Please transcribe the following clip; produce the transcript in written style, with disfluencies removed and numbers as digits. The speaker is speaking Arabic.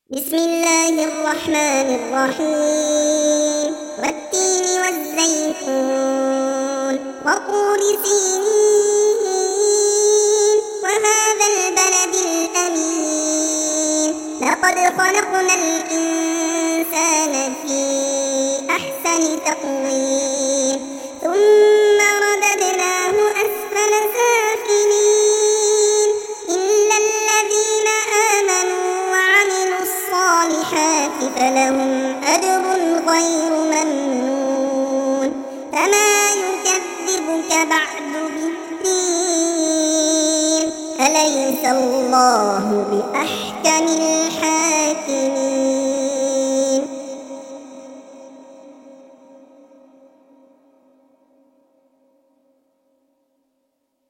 بسم الله الرحمن الرحيم والتين والزيتون وطور سينين وهذا البلد الأمين لقد خلقنا الإنسان في أحسن تقويم ثم رددناه أسفل سافلين إلا الذين آمنوا وعملوا الصالحات فلهم أجر غير ممنون فما يكذبك بعد بالدين أليس الله بأحكم الحاكمين.